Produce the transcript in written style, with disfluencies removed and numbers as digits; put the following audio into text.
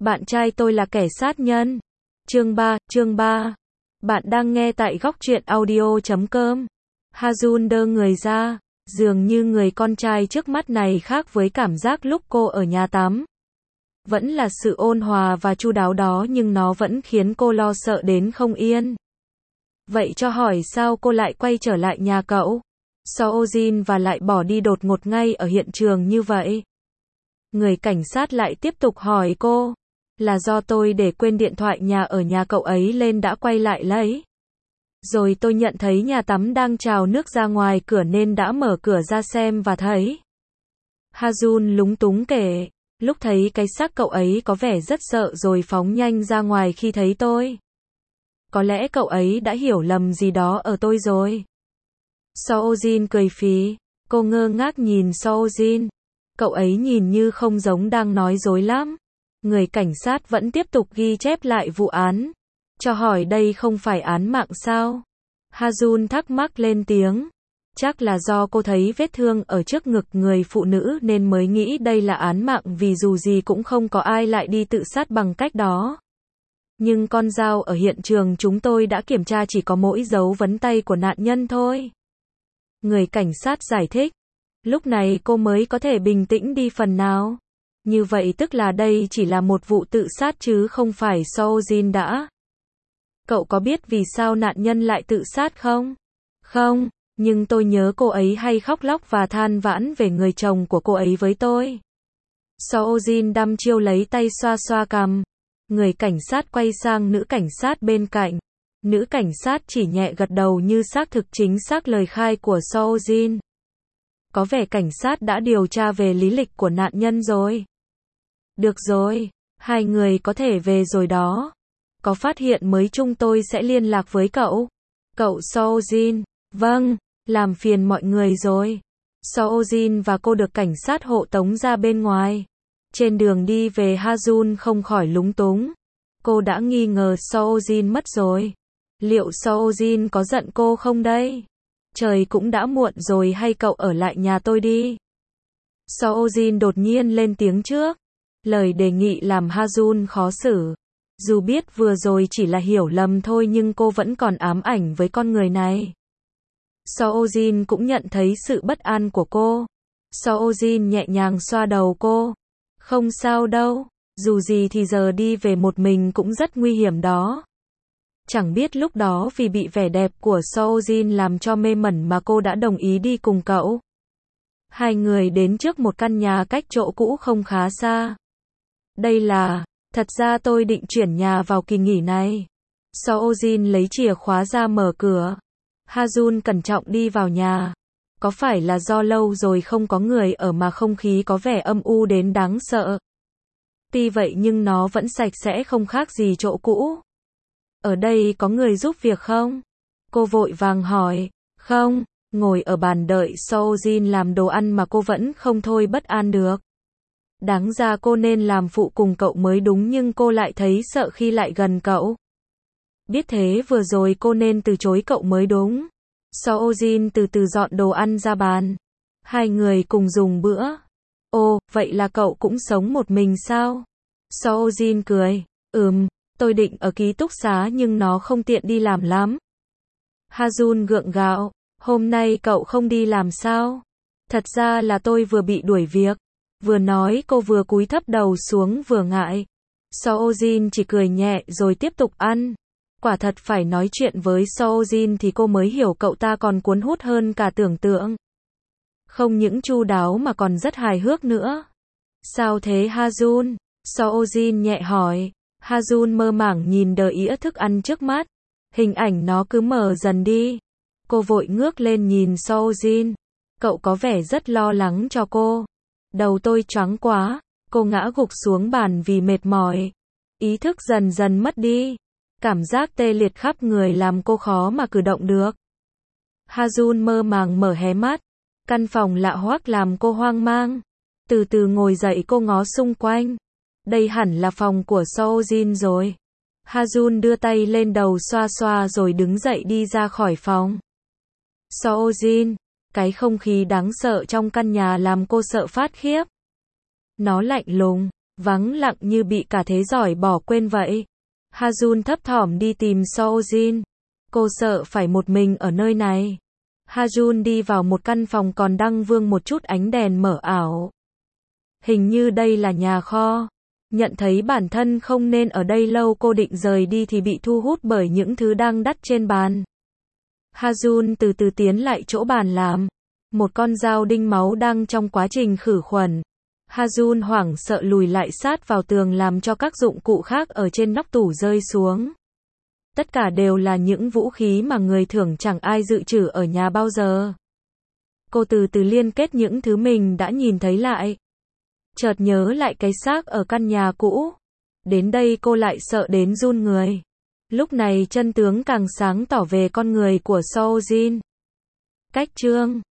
Bạn trai tôi là kẻ sát nhân. Chương 3. Bạn đang nghe tại góc truyện audio.com. Ha-jun đơ người ra, dường như người con trai trước mắt này khác với cảm giác lúc cô ở nhà tắm. Vẫn là sự ôn hòa và chu đáo đó nhưng nó vẫn khiến cô lo sợ đến không yên. Vậy cho hỏi sao cô lại quay trở lại nhà cậu? So-jin và lại bỏ đi đột ngột ngay ở hiện trường như vậy. Người cảnh sát lại tiếp tục hỏi cô. Là do tôi để quên điện thoại nhà ở nhà cậu ấy lên đã quay lại lấy. Rồi tôi nhận thấy nhà tắm đang trào nước ra ngoài cửa nên đã mở cửa ra xem và thấy. Ha-jun lúng túng kể. Lúc thấy cái xác cậu ấy có vẻ rất sợ rồi phóng nhanh ra ngoài khi thấy tôi. Có lẽ cậu ấy đã hiểu lầm gì đó ở tôi rồi. So-jin cười phì. Cô ngơ ngác nhìn So-jin. Cậu ấy nhìn như không giống đang nói dối lắm. Người cảnh sát vẫn tiếp tục ghi chép lại vụ án. Cho hỏi đây không phải án mạng sao? Ha-jun thắc mắc lên tiếng. Chắc là do cô thấy vết thương ở trước ngực người phụ nữ nên mới nghĩ đây là án mạng vì dù gì cũng không có ai lại đi tự sát bằng cách đó. Nhưng con dao ở hiện trường chúng tôi đã kiểm tra chỉ có mỗi dấu vân tay của nạn nhân thôi. Người cảnh sát giải thích. Lúc này cô mới có thể bình tĩnh đi phần nào. Như vậy tức là đây chỉ là một vụ tự sát chứ không phải So-jin đã. Cậu có biết vì sao nạn nhân lại tự sát không? Không, nhưng tôi nhớ cô ấy hay khóc lóc và than vãn về người chồng của cô ấy với tôi. So-jin đăm chiêu lấy tay xoa xoa cằm. Người cảnh sát quay sang nữ cảnh sát bên cạnh. Nữ cảnh sát chỉ nhẹ gật đầu như xác thực chính xác lời khai của So-jin. Có vẻ cảnh sát đã điều tra về lý lịch của nạn nhân rồi. Được rồi, hai người có thể về rồi đó. Có phát hiện mới chúng tôi sẽ liên lạc với cậu. Cậu So-jin. Vâng, làm phiền mọi người rồi. So-jin và cô được cảnh sát hộ tống ra bên ngoài. Trên đường đi về Ha-jun không khỏi lúng túng. Cô đã nghi ngờ So-jin mất rồi. Liệu So-jin có giận cô không đây? Trời cũng đã muộn rồi hay cậu ở lại nhà tôi đi. So-jin đột nhiên lên tiếng trước. Lời đề nghị làm Ha-jun khó xử. Dù biết vừa rồi chỉ là hiểu lầm thôi nhưng cô vẫn còn ám ảnh với con người này. So-jin cũng nhận thấy sự bất an của cô. So-jin nhẹ nhàng xoa đầu cô. Không sao đâu, dù gì thì giờ đi về một mình cũng rất nguy hiểm đó. Chẳng biết lúc đó vì bị vẻ đẹp của So-jin làm cho mê mẩn mà cô đã đồng ý đi cùng cậu. Hai người đến trước một căn nhà cách chỗ cũ không khá xa. Đây là, thật ra tôi định chuyển nhà vào kỳ nghỉ này. So-jin lấy chìa khóa ra mở cửa. Ha-jun cẩn trọng đi vào nhà. Có phải là do lâu rồi không có người ở mà không khí có vẻ âm u đến đáng sợ. Tuy vậy nhưng nó vẫn sạch sẽ không khác gì chỗ cũ. Ở đây có người giúp việc không? Cô vội vàng hỏi. Không, ngồi ở bàn đợi So-jin làm đồ ăn mà cô vẫn không thôi bất an được. Đáng ra cô nên làm phụ cùng cậu mới đúng nhưng cô lại thấy sợ khi lại gần cậu. Biết thế vừa rồi cô nên từ chối cậu mới đúng. So-jin từ từ dọn đồ ăn ra bàn. Hai người cùng dùng bữa. Ồ, vậy là cậu cũng sống một mình sao? So-jin cười. Tôi định ở ký túc xá nhưng nó không tiện đi làm lắm. Ha-jun gượng gạo. Hôm nay cậu không đi làm sao? Thật ra là tôi vừa bị đuổi việc. Vừa nói cô vừa cúi thấp đầu xuống vừa ngại. So-jin chỉ cười nhẹ rồi tiếp tục ăn. Quả thật phải nói chuyện với So-jin thì cô mới hiểu cậu ta còn cuốn hút hơn cả tưởng tượng. Không những chu đáo mà còn rất hài hước nữa. Sao thế Ha-jun? So-jin nhẹ hỏi. Ha-jun mơ màng nhìn đờ ĩa thức ăn trước mắt. Hình ảnh nó cứ mờ dần đi. Cô vội ngước lên nhìn So-jin. Cậu có vẻ rất lo lắng cho cô. Đầu tôi choáng quá. Cô ngã gục xuống bàn vì mệt mỏi. Ý thức dần dần mất đi. Cảm giác tê liệt khắp người làm cô khó mà cử động được. Ha-jun mơ màng mở hé mắt. Căn phòng lạ hoắc làm cô hoang mang. Từ từ ngồi dậy cô ngó xung quanh. Đây hẳn là phòng của So-jin rồi. Ha-jun đưa tay lên đầu xoa xoa rồi đứng dậy đi ra khỏi phòng. So-jin, cái không khí đáng sợ trong căn nhà làm cô sợ phát khiếp. Nó lạnh lùng, vắng lặng như bị cả thế giỏi bỏ quên vậy. Ha-jun thấp thỏm đi tìm So-jin. Cô sợ phải một mình ở nơi này. Ha-jun đi vào một căn phòng còn đang vương một chút ánh đèn mờ ảo. Hình như đây là nhà kho. Nhận thấy bản thân không nên ở đây lâu, cô định rời đi thì bị thu hút bởi những thứ đang đắt trên bàn. Ha-jun từ từ tiến lại chỗ bàn làm. Một con dao đinh máu đang trong quá trình khử khuẩn. Ha-jun hoảng sợ lùi lại sát vào tường làm cho các dụng cụ khác ở trên nóc tủ rơi xuống. Tất cả đều là những vũ khí mà người thường chẳng ai dự trữ ở nhà bao giờ. Cô từ từ liên kết những thứ mình đã nhìn thấy lại. Chợt nhớ lại cái xác ở căn nhà cũ. Đến đây cô lại sợ đến run người. Lúc này chân tướng càng sáng tỏ về con người của So-jin. Cách chương